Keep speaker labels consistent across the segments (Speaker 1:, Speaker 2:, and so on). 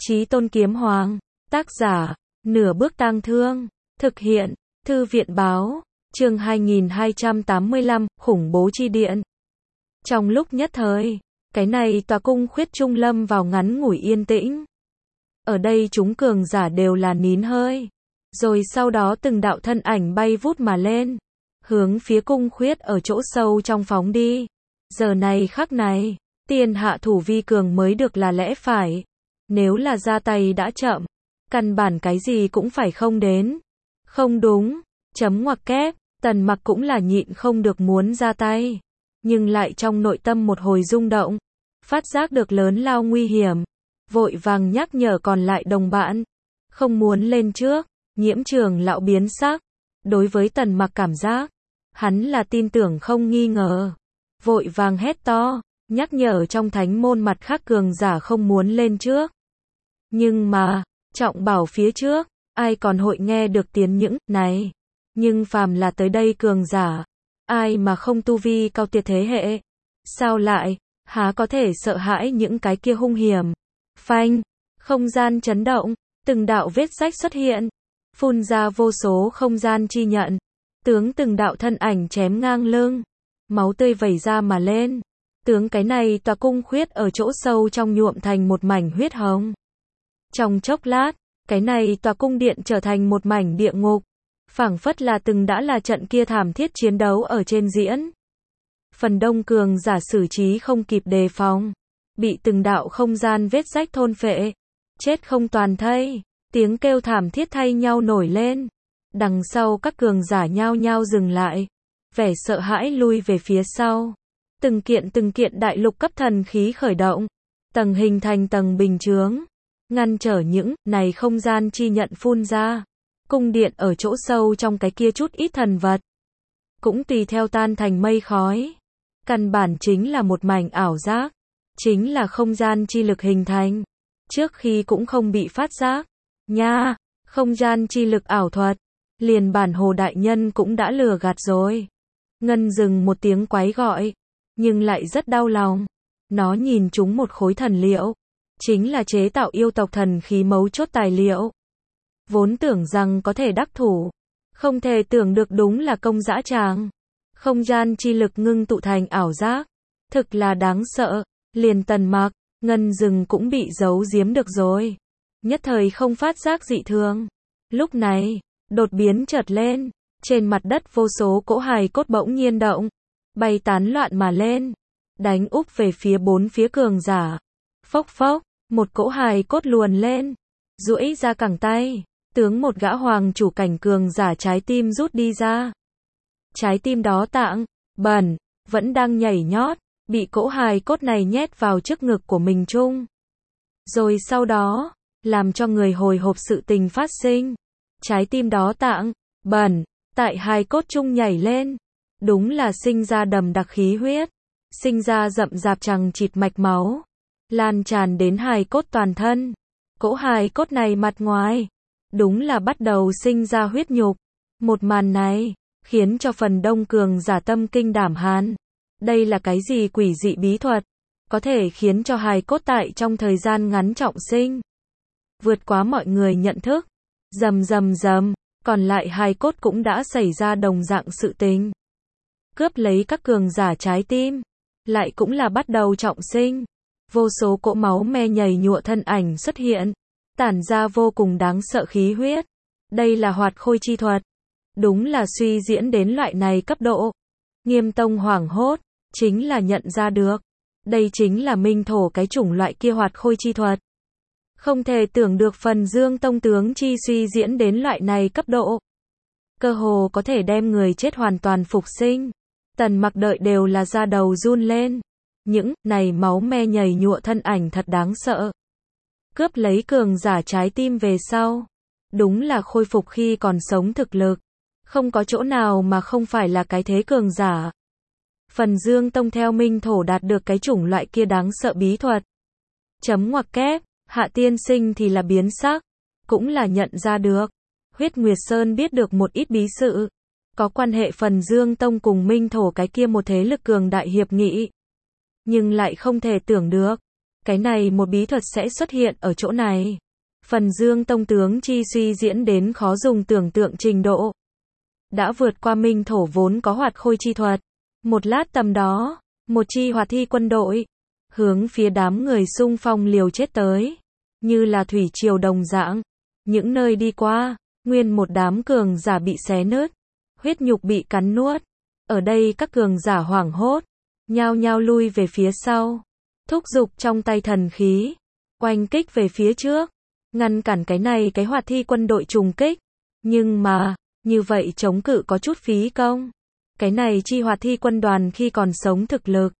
Speaker 1: Chí Tôn Kiếm Hoàng. Tác giả, Nửa Bước Tang Thương. Thực hiện, Thư viện Báo. Chương 2285, khủng bố chi điện. Trong lúc nhất thời, cái này tòa cung khuyết trung lâm vào ngắn ngủi yên tĩnh. Ở đây chúng cường giả đều là nín hơi. Rồi sau đó từng đạo thân ảnh bay vút mà lên, hướng phía cung khuyết ở chỗ sâu trong phóng đi. Giờ này khắc này, tiên hạ thủ vi cường mới được là lẽ phải. Nếu là ra tay đã chậm, căn bản cái gì cũng phải không đến. Không đúng, chấm ngoặc kép, Tần Mặc cũng là nhịn không được muốn ra tay. Nhưng lại trong nội tâm một hồi rung động, phát giác được lớn lao nguy hiểm. Vội vàng nhắc nhở còn lại đồng bạn, không muốn lên trước. Nhiễm Trường lão biến sắc. Đối với Tần Mặc cảm giác, hắn là tin tưởng không nghi ngờ. Vội vàng hét to, nhắc nhở trong thánh môn mặt khác cường giả không muốn lên trước. Nhưng mà, trọng bảo phía trước, ai còn hội nghe được tiếng những này. Nhưng phàm là tới đây cường giả, ai mà không tu vi cao tuyệt thế hệ. Sao lại, há có thể sợ hãi những cái kia hung hiểm. Phanh, không gian chấn động, từng đạo vết rách xuất hiện. Phun ra vô số không gian chi nhận. Tướng từng đạo thân ảnh chém ngang lưng. Máu tươi vẩy ra mà lên. Tướng cái này tòa cung khuyết ở chỗ sâu trong nhuộm thành một mảnh huyết hồng. Trong chốc lát, cái này tòa cung điện trở thành một mảnh địa ngục. Phảng phất là từng đã là trận kia thảm thiết chiến đấu ở trên diễn. Phần đông cường giả xử trí không kịp đề phòng. Bị từng đạo không gian vết rách thôn phệ. Chết không toàn thây. Tiếng kêu thảm thiết thay nhau nổi lên. Đằng sau các cường giả nhao nhao dừng lại. Vẻ sợ hãi lui về phía sau. Từng kiện đại lục cấp thần khí khởi động. Tầng hình thành tầng bình chướng. Ngăn trở những này không gian chi nhận phun ra. Cung điện ở chỗ sâu trong cái kia chút ít thần vật. Cũng tùy theo tan thành mây khói. Căn bản chính là một mảnh ảo giác. Chính là không gian chi lực hình thành. Trước khi cũng không bị phát giác. Nha, không gian chi lực ảo thuật. Liền bản Hồ đại nhân cũng đã lừa gạt rồi. Ngân dừng một tiếng quái gọi. Nhưng lại rất đau lòng. Nó nhìn chúng một khối thần liệu. Chính là chế tạo yêu tộc thần khí mấu chốt tài liệu. Vốn tưởng rằng có thể đắc thủ. Không thể tưởng được đúng là công dã tràng. Không gian chi lực ngưng tụ thành ảo giác. Thực là đáng sợ. Liền Tần Mặc, Ngân dừng cũng bị giấu giếm được rồi. Nhất thời không phát giác dị thường. Lúc này, đột biến chợt lên. Trên mặt đất vô số cỗ hài cốt bỗng nhiên động. Bay tán loạn mà lên. Đánh úp về phía bốn phía cường giả. Phốc phốc, một cỗ hài cốt luồn lên. Duỗi ra cẳng tay. Tướng một gã hoàng chủ cảnh cường giả trái tim rút đi ra. Trái tim đó tạng, bẩn, vẫn đang nhảy nhót. Bị cỗ hài cốt này nhét vào trước ngực của mình chung. Rồi sau đó, làm cho người hồi hộp sự tình phát sinh. Trái tim đó tạng, bẩn, tại hài cốt chung nhảy lên. Đúng là sinh ra đầm đặc khí huyết. Sinh ra rậm rạp chằng chịt mạch máu. Lan tràn đến hài cốt toàn thân. Cỗ hài cốt này mặt ngoài. Đúng là bắt đầu sinh ra huyết nhục. Một màn này, khiến cho phần đông cường giả tâm kinh đảm hàn. Đây là cái gì quỷ dị bí thuật? Có thể khiến cho hài cốt tại trong thời gian ngắn trọng sinh. Vượt quá mọi người nhận thức. Rầm rầm rầm, còn lại hài cốt cũng đã xảy ra đồng dạng sự tình. Cướp lấy các cường giả trái tim. Lại cũng là bắt đầu trọng sinh. Vô số cỗ máu me nhầy nhụa thân ảnh xuất hiện. Tản ra vô cùng đáng sợ khí huyết. Đây là hoạt khôi chi thuật. Đúng là suy diễn đến loại này cấp độ. Nghiêm Tông hoảng hốt. Chính là nhận ra được. Đây chính là minh thổ cái chủng loại kia hoạt khôi chi thuật. Không thể tưởng được Phần Dương Tông tướng chi suy diễn đến loại này cấp độ. Cơ hồ có thể đem người chết hoàn toàn phục sinh. Tần Mặc đợi đều là da đầu run lên. Những này máu me nhầy nhụa thân ảnh thật đáng sợ. Cướp lấy cường giả trái tim về sau. Đúng là khôi phục khi còn sống thực lực. Không có chỗ nào mà không phải là cái thế cường giả. Phần Dương Tông theo minh thổ đạt được cái chủng loại kia đáng sợ bí thuật. Chấm ngoặc kép, Hạ tiên sinh thì là biến sắc. Cũng là nhận ra được. Huyết Nguyệt Sơn biết được một ít bí sự. Có quan hệ Phần Dương Tông cùng minh thổ cái kia một thế lực cường đại hiệp nghị. Nhưng lại không thể tưởng được. Cái này một bí thuật sẽ xuất hiện ở chỗ này. Phần Dương Tông tướng chi suy diễn đến khó dùng tưởng tượng trình độ. Đã vượt qua minh thổ vốn có hoạt khôi chi thuật. Một lát tầm đó, một chi hoạt thi quân đội, hướng phía đám người xung phong liều chết tới. Như là thủy triều đồng dạng. Những nơi đi qua, nguyên một đám cường giả bị xé nứt. Huyết nhục bị cắn nuốt. Ở đây các cường giả hoảng hốt. Nhao nhao lui về phía sau. Thúc giục trong tay thần khí. Oanh kích về phía trước. Ngăn cản cái hoạt thi quân đội trùng kích. Nhưng mà, như vậy chống cự có chút phí công. Cái này chi hoạt thi quân đoàn khi còn sống thực lực.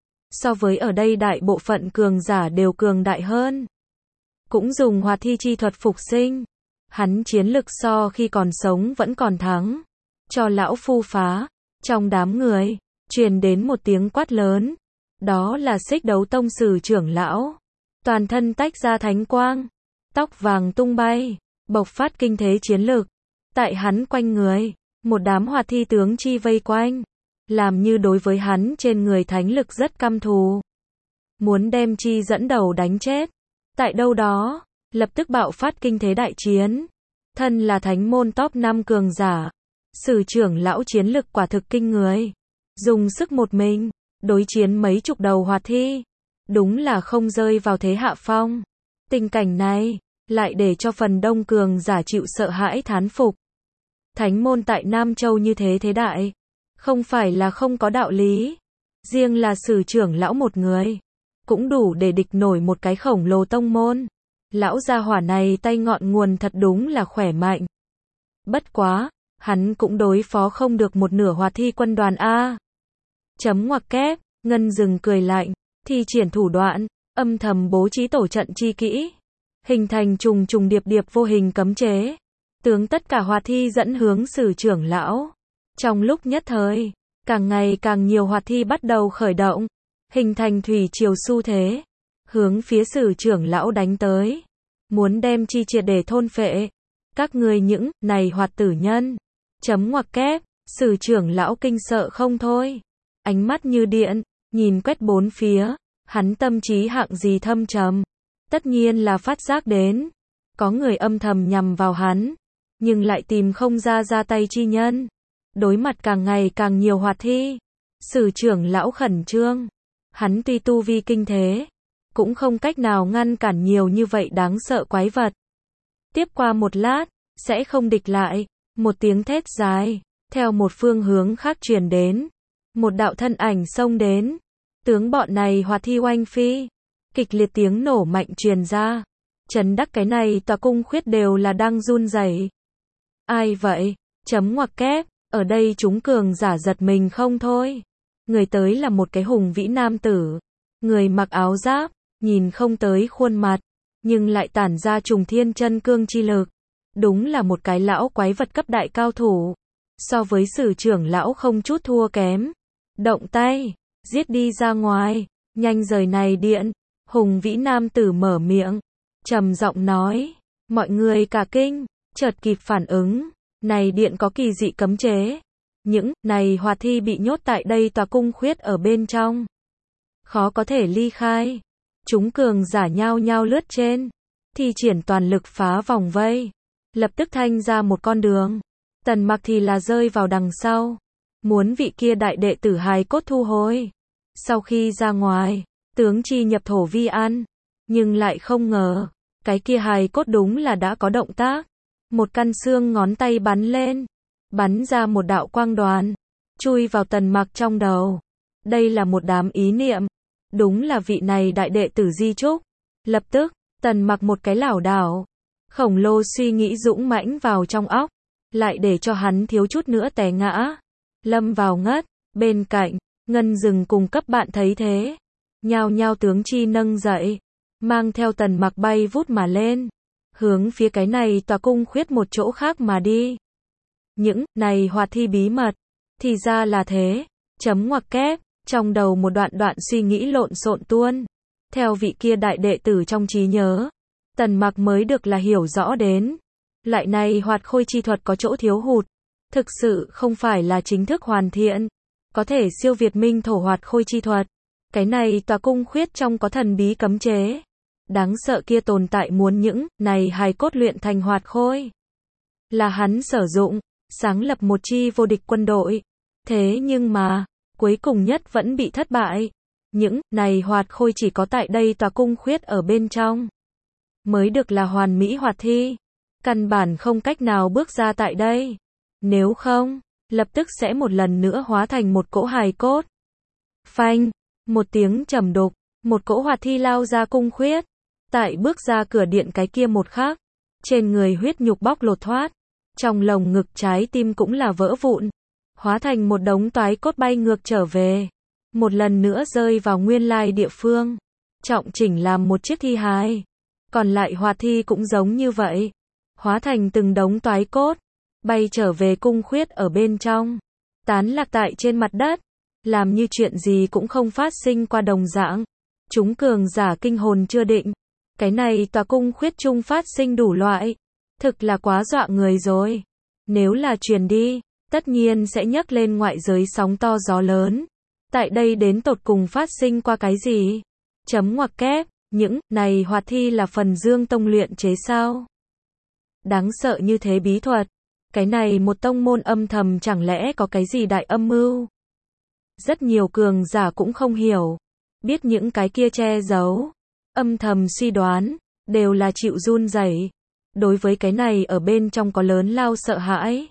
Speaker 1: So với ở đây đại bộ phận cường giả đều cường đại hơn. Cũng dùng hoạt thi chi thuật phục sinh. Hắn chiến lực so khi còn sống vẫn còn thắng. Cho lão phu phá. Trong đám người, truyền đến một tiếng quát lớn. Đó là Xích Đấu Tông sử trưởng lão. Toàn thân tách ra thánh quang. Tóc vàng tung bay. Bộc phát kinh thế chiến lực. Tại hắn quanh người, một đám hoạt thi tướng chi vây quanh. Làm như đối với hắn trên người thánh lực rất căm thù. Muốn đem chi dẫn đầu đánh chết. Tại đâu đó, lập tức bạo phát kinh thế đại chiến. Thân là thánh môn top 5 cường giả. Sử trưởng lão chiến lực quả thực kinh người. Dùng sức một mình, đối chiến mấy chục đầu hoạt thi. Đúng là không rơi vào thế hạ phong. Tình cảnh này, lại để cho phần đông cường giả chịu sợ hãi thán phục. Thánh môn tại Nam Châu như thế thế đại. Không phải là không có đạo lý. Riêng là sử trưởng lão một người. Cũng đủ để địch nổi một cái khổng lồ tông môn. Lão gia hỏa này tay ngọn nguồn thật đúng là khỏe mạnh. Bất quá, hắn cũng đối phó không được một nửa hoạt thi quân đoàn A. Chấm ngoặc kép, Ngân Dừng cười lạnh, thi triển thủ đoạn, âm thầm bố trí tổ trận chi kỹ. Hình thành trùng trùng điệp điệp vô hình cấm chế. Tướng tất cả hoạt thi dẫn hướng sử trưởng lão. Trong lúc nhất thời, càng ngày càng nhiều hoạt thi bắt đầu khởi động. Hình thành thủy triều xu thế. Hướng phía sử trưởng lão đánh tới. Muốn đem chi triệt để thôn phệ. Các ngươi những này hoạt tử nhân. Chấm ngoặc kép, sử trưởng lão kinh sợ không thôi. Ánh mắt như điện, nhìn quét bốn phía. Hắn tâm trí hạng gì thâm trầm. Tất nhiên là phát giác đến. Có người âm thầm nhằm vào hắn. Nhưng lại tìm không ra tay chi nhân. Đối mặt càng ngày càng nhiều hoạt thi. Sử trưởng lão khẩn trương. Hắn tuy tu vi kinh thế. Cũng không cách nào ngăn cản nhiều như vậy đáng sợ quái vật. Tiếp qua một lát, sẽ không địch lại. Một tiếng thét dài, theo một phương hướng khác truyền đến. Một đạo thân ảnh xông đến. Tướng bọn này hoạt thi oanh phi. Kịch liệt tiếng nổ mạnh truyền ra. Trấn đắc cái này tòa cung khuyết đều là đang run rẩy. Ai vậy? Chấm ngoặc kép, ở đây chúng cường giả giật mình không thôi. Người tới là một cái hùng vĩ nam tử. Người mặc áo giáp, nhìn không tới khuôn mặt, nhưng lại tản ra trùng thiên chân cương chi lực. Đúng là một cái lão quái vật cấp đại cao thủ. So với sử trưởng lão không chút thua kém. Động tay, giết đi ra ngoài, nhanh rời này điện. Hùng vĩ nam tử mở miệng, trầm giọng nói. Mọi người cả kinh, chợt kịp phản ứng. Này điện có kỳ dị cấm chế. Những này hoạt thi bị nhốt tại đây tòa cung khuyết ở bên trong. Khó có thể ly khai. Chúng cường giả nhao nhao lướt trên. Thi triển toàn lực phá vòng vây. Lập tức thanh ra một con đường. Tần Mặc thì là rơi vào đằng sau. Muốn vị kia đại đệ tử hài cốt thu hồi. Sau khi ra ngoài, tướng chi nhập thổ vi an. Nhưng lại không ngờ, cái kia hài cốt đúng là đã có động tác. Một căn xương ngón tay bắn lên. Bắn ra một đạo quang đoàn. Chui vào Tần Mặc trong đầu. Đây là một đám ý niệm. Đúng là vị này đại đệ tử di trúc. Lập tức, Tần Mặc một cái lảo đảo. Khổng lồ suy nghĩ dũng mãnh vào trong óc. Lại để cho hắn thiếu chút nữa té ngã. Lâm vào ngất. Bên cạnh, Ngân Dừng cùng cấp bạn thấy thế. Nhao nhao tướng chi nâng dậy. Mang theo Tần Mặc bay vút mà lên. Hướng phía cái này tòa cung khuyết một chỗ khác mà đi. Những này hoạt thi bí mật. Thì ra là thế. Chấm ngoặc kép. Trong đầu một đoạn suy nghĩ lộn xộn tuôn. Theo vị kia đại đệ tử trong trí nhớ. Tần Mặc mới được là hiểu rõ đến. Lại này hoạt khôi chi thuật có chỗ thiếu hụt. Thực sự không phải là chính thức hoàn thiện. Có thể siêu việt minh thổ hoạt khôi chi thuật. Cái này tòa cung khuyết trong có thần bí cấm chế. Đáng sợ kia tồn tại muốn những này hài cốt luyện thành hoạt khôi. Là hắn sử dụng, sáng lập một chi vô địch quân đội. Thế nhưng mà, cuối cùng nhất vẫn bị thất bại. Những này hoạt khôi chỉ có tại đây tòa cung khuyết ở bên trong. Mới được là hoàn mỹ hoạt thi. Căn bản không cách nào bước ra tại đây. Nếu không, lập tức sẽ một lần nữa hóa thành một cỗ hài cốt. Phanh, một tiếng trầm đục, một cỗ hoạt thi lao ra cung khuyết. Tại bước ra cửa điện cái kia một khắc, trên người huyết nhục bóc lột thoát, trong lồng ngực trái tim cũng là vỡ vụn, hóa thành một đống toái cốt bay ngược trở về, một lần nữa rơi vào nguyên lai địa phương, trọng chỉnh làm một chiếc thi hài. Còn lại hoạt thi cũng giống như vậy, hóa thành từng đống toái cốt, bay trở về cung khuyết ở bên trong, tán lạc tại trên mặt đất, làm như chuyện gì cũng không phát sinh qua đồng dạng. Chúng cường giả kinh hồn chưa định. Cái này tòa cung khuyết chung phát sinh đủ loại. Thực là quá dọa người rồi. Nếu là truyền đi, tất nhiên sẽ nhấc lên ngoại giới sóng to gió lớn. Tại đây đến tột cùng phát sinh qua cái gì? Chấm ngoặc kép, những này hoạt thi là phần Dương Tông luyện chế sao? Đáng sợ như thế bí thuật. Cái này một tông môn âm thầm chẳng lẽ có cái gì đại âm mưu? Rất nhiều cường giả cũng không hiểu. Biết những cái kia che giấu, âm thầm suy đoán, đều là chịu run rẩy. Đối với cái này ở bên trong có lớn lao sợ hãi.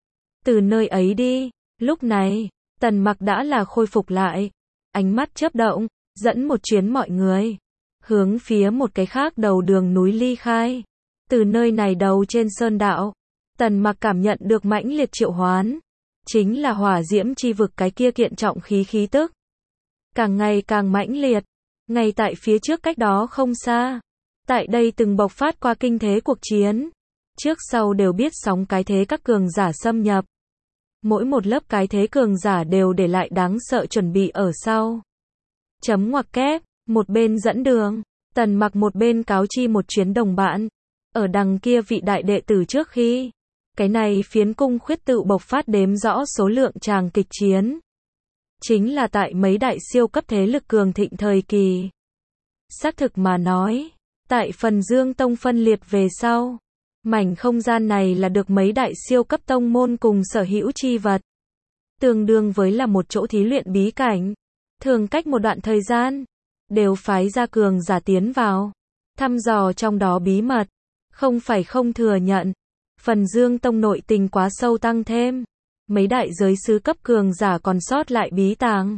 Speaker 1: Từ nơi ấy đi, lúc này, Tần Mặc đã là khôi phục lại. Ánh mắt chớp động, dẫn một chuyến mọi người. Hướng phía một cái khác đầu đường núi ly khai. Từ nơi này đầu trên sơn đạo, Tần Mặc cảm nhận được mãnh liệt triệu hoán. Chính là hỏa diễm chi vực cái kia kiện trọng khí tức. Càng ngày càng mãnh liệt. Ngay tại phía trước cách đó không xa. Tại đây từng bộc phát qua kinh thế cuộc chiến. Trước sau đều biết sóng cái thế các cường giả xâm nhập. Mỗi một lớp cái thế cường giả đều để lại đáng sợ chuẩn bị ở sau. Chấm ngoặc kép, một bên dẫn đường. Tần Mặc một bên cáo chi một chuyến đồng bạn. Ở đằng kia vị đại đệ tử trước khi. Cái này phiến cung khuyết tự bộc phát đếm rõ số lượng tràng kịch chiến. Chính là tại mấy đại siêu cấp thế lực cường thịnh thời kỳ. Xác thực mà nói, tại phần Dương Tông phân liệt về sau, mảnh không gian này là được mấy đại siêu cấp tông môn cùng sở hữu chi vật. Tương đương với là một chỗ thí luyện bí cảnh. Thường cách một đoạn thời gian, đều phái ra cường giả tiến vào, thăm dò trong đó bí mật. Không phải không thừa nhận, phần Dương Tông nội tình quá sâu tăng thêm. Mấy đại giới sứ cấp cường giả còn sót lại bí tàng.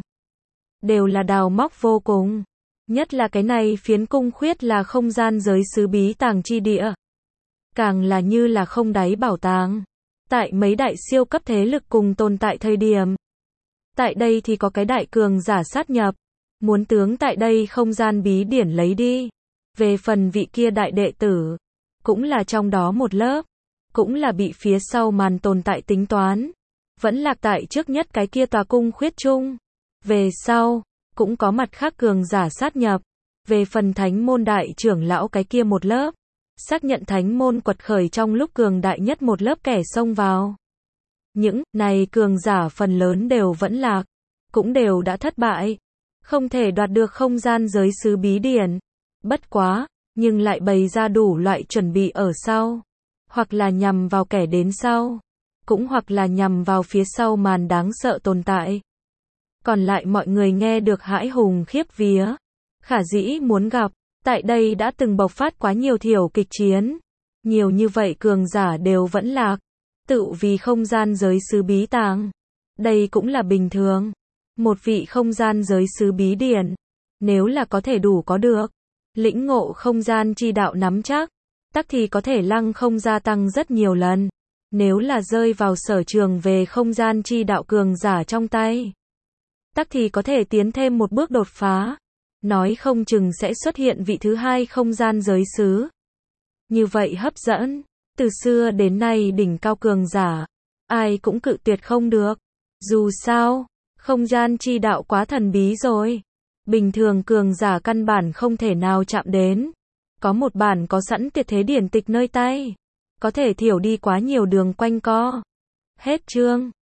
Speaker 1: Đều là đào móc vô cùng. Nhất là cái này phiến cung khuyết là không gian giới sứ bí tàng chi địa. Càng là như là không đáy bảo tàng. Tại mấy đại siêu cấp thế lực cùng tồn tại thời điểm. Tại đây thì có cái đại cường giả sát nhập. Muốn tướng tại đây không gian bí điển lấy đi. Về phần vị kia đại đệ tử. Cũng là trong đó một lớp. Cũng là bị phía sau màn tồn tại tính toán. Vẫn lạc tại trước nhất cái kia tòa cung khuyết chung. Về sau, cũng có mặt khác cường giả sát nhập. Về phần thánh môn đại trưởng lão cái kia một lớp. Xác nhận thánh môn quật khởi trong lúc cường đại nhất một lớp kẻ xông vào. Những này cường giả phần lớn đều vẫn lạc. Cũng đều đã thất bại. Không thể đoạt được không gian giới sứ bí điển. Bất quá, nhưng lại bày ra đủ loại chuẩn bị ở sau. Hoặc là nhằm vào kẻ đến sau. Cũng hoặc là nhằm vào phía sau màn đáng sợ tồn tại. Còn lại mọi người nghe được hãi hùng khiếp vía. Khả dĩ muốn gặp, tại đây đã từng bộc phát quá nhiều thiểu kịch chiến. Nhiều như vậy cường giả đều vẫn lạc. Tự vì không gian giới sứ bí tàng. Đây cũng là bình thường. Một vị không gian giới sứ bí điển. Nếu là có thể đủ có được. Lĩnh ngộ không gian chi đạo nắm chắc. Tắc thì có thể lăng không gia tăng rất nhiều lần. Nếu là rơi vào sở trường về không gian chi đạo cường giả trong tay. Tắc thì có thể tiến thêm một bước đột phá. Nói không chừng sẽ xuất hiện vị thứ hai không gian giới sứ. Như vậy hấp dẫn. Từ xưa đến nay đỉnh cao cường giả. Ai cũng cự tuyệt không được. Dù sao, không gian chi đạo quá thần bí rồi. Bình thường cường giả căn bản không thể nào chạm đến. Có một bản có sẵn tuyệt thế điển tịch nơi tay. Có thể thiểu đi quá nhiều đường quanh co. Hết chương.